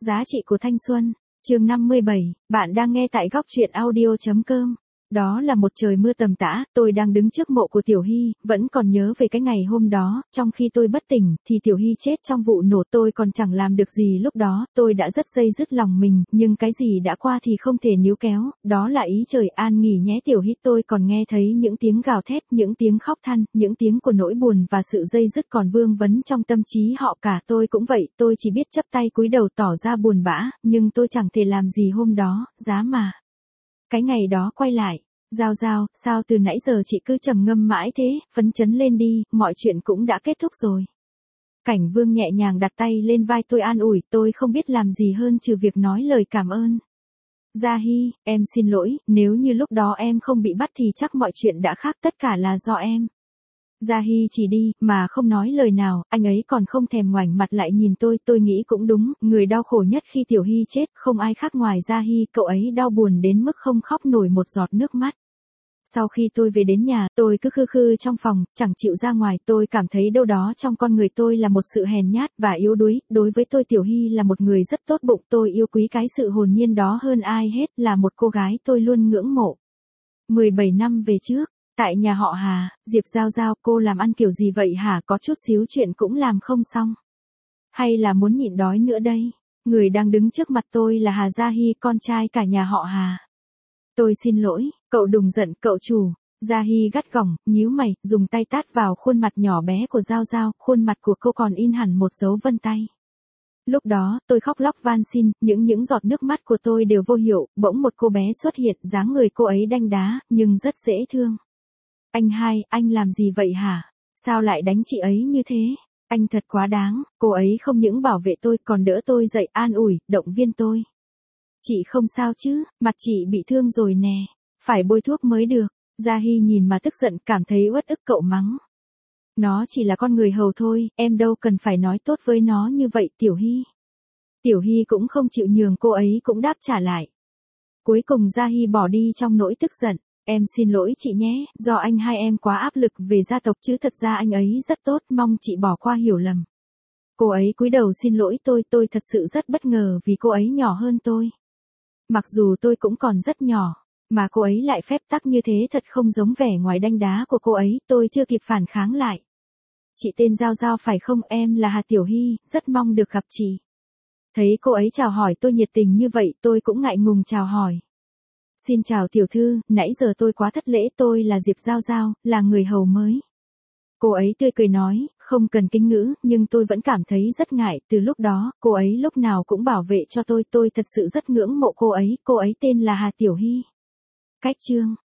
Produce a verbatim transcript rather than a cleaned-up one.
Giá trị của thanh xuân, chương năm mươi bảy, bạn đang nghe tại góc truyện audio chấm com. Đó là một trời mưa tầm tã, tôi đang đứng trước mộ của Tiểu Hy, vẫn còn nhớ về cái ngày hôm đó, trong khi tôi bất tỉnh, thì Tiểu Hy chết trong vụ nổ, tôi còn chẳng làm được gì lúc đó, tôi đã rất dây dứt lòng mình, nhưng cái gì đã qua thì không thể níu kéo, đó là ý trời an nghỉ nhé Tiểu Hy. Tôi còn nghe thấy những tiếng gào thét, những tiếng khóc than, những tiếng của nỗi buồn và sự dây dứt còn vương vấn trong tâm trí họ cả. Tôi cũng vậy, tôi chỉ biết chấp tay cúi đầu tỏ ra buồn bã, nhưng tôi chẳng thể làm gì hôm đó, giá mà cái ngày đó quay lại. Giao Giao, sao từ nãy giờ chị cứ trầm ngâm mãi thế, phấn chấn lên đi, mọi chuyện cũng đã kết thúc rồi. Cảnh Vương nhẹ nhàng đặt tay lên vai tôi an ủi, tôi không biết làm gì hơn trừ việc nói lời cảm ơn. Gia Hy, em xin lỗi, nếu như lúc đó em không bị bắt thì chắc mọi chuyện đã khác, tất cả là do em. Gia Hy chỉ đi, mà không nói lời nào, anh ấy còn không thèm ngoảnh mặt lại nhìn tôi, tôi nghĩ cũng đúng, người đau khổ nhất khi Tiểu Hy chết, không ai khác ngoài Gia Hy, cậu ấy đau buồn đến mức không khóc nổi một giọt nước mắt. Sau khi tôi về đến nhà, tôi cứ khư khư trong phòng, chẳng chịu ra ngoài, tôi cảm thấy đâu đó trong con người tôi là một sự hèn nhát và yếu đuối, đối với tôi Tiểu Hy là một người rất tốt bụng, tôi yêu quý cái sự hồn nhiên đó hơn ai hết, là một cô gái tôi luôn ngưỡng mộ. mười bảy năm về trước, tại nhà họ Hà, Diệp Giao Giao, cô làm ăn kiểu gì vậy hả, có chút xíu chuyện cũng làm không xong. Hay là muốn nhịn đói nữa đây? Người đang đứng trước mặt tôi là Hà Gia Hy, con trai cả nhà họ Hà. Tôi xin lỗi, cậu đừng giận, cậu chủ. Gia Hy gắt gỏng, nhíu mày, dùng tay tát vào khuôn mặt nhỏ bé của Giao Giao, khuôn mặt của cô còn in hẳn một dấu vân tay. Lúc đó, tôi khóc lóc van xin, những những giọt nước mắt của tôi đều vô hiệu, bỗng một cô bé xuất hiện, dáng người cô ấy đanh đá, nhưng rất dễ thương. Anh hai, anh làm gì vậy hả? Sao lại đánh chị ấy như thế? Anh thật quá đáng, cô ấy không những bảo vệ tôi còn đỡ tôi dậy, an ủi, động viên tôi. Chị không sao chứ, mặt chị bị thương rồi nè, phải bôi thuốc mới được. Gia Hy nhìn mà tức giận, cảm thấy uất ức, cậu mắng. Nó chỉ là con người hầu thôi, em đâu cần phải nói tốt với nó như vậy Tiểu Hy. Tiểu Hy cũng không chịu nhường, cô ấy cũng đáp trả lại. Cuối cùng Gia Hy bỏ đi trong nỗi tức giận. Em xin lỗi chị nhé, do anh hai em quá áp lực về gia tộc chứ thật ra anh ấy rất tốt, mong chị bỏ qua hiểu lầm. Cô ấy cúi đầu xin lỗi tôi, tôi thật sự rất bất ngờ vì cô ấy nhỏ hơn tôi. Mặc dù tôi cũng còn rất nhỏ, mà cô ấy lại phép tắc như thế, thật không giống vẻ ngoài đanh đá của cô ấy, tôi chưa kịp phản kháng lại. Chị tên Giao Giao phải không, em là Hà Tiểu Hy, rất mong được gặp chị. Thấy cô ấy chào hỏi tôi nhiệt tình như vậy, tôi cũng ngại ngùng chào hỏi. Xin chào tiểu thư, nãy giờ tôi quá thất lễ, tôi là Diệp Giao Giao, là người hầu mới. Cô ấy tươi cười nói, không cần kính ngữ, nhưng tôi vẫn cảm thấy rất ngại, từ lúc đó, cô ấy lúc nào cũng bảo vệ cho tôi, tôi thật sự rất ngưỡng mộ cô ấy, cô ấy tên là Hà Tiểu Hy. Cách chương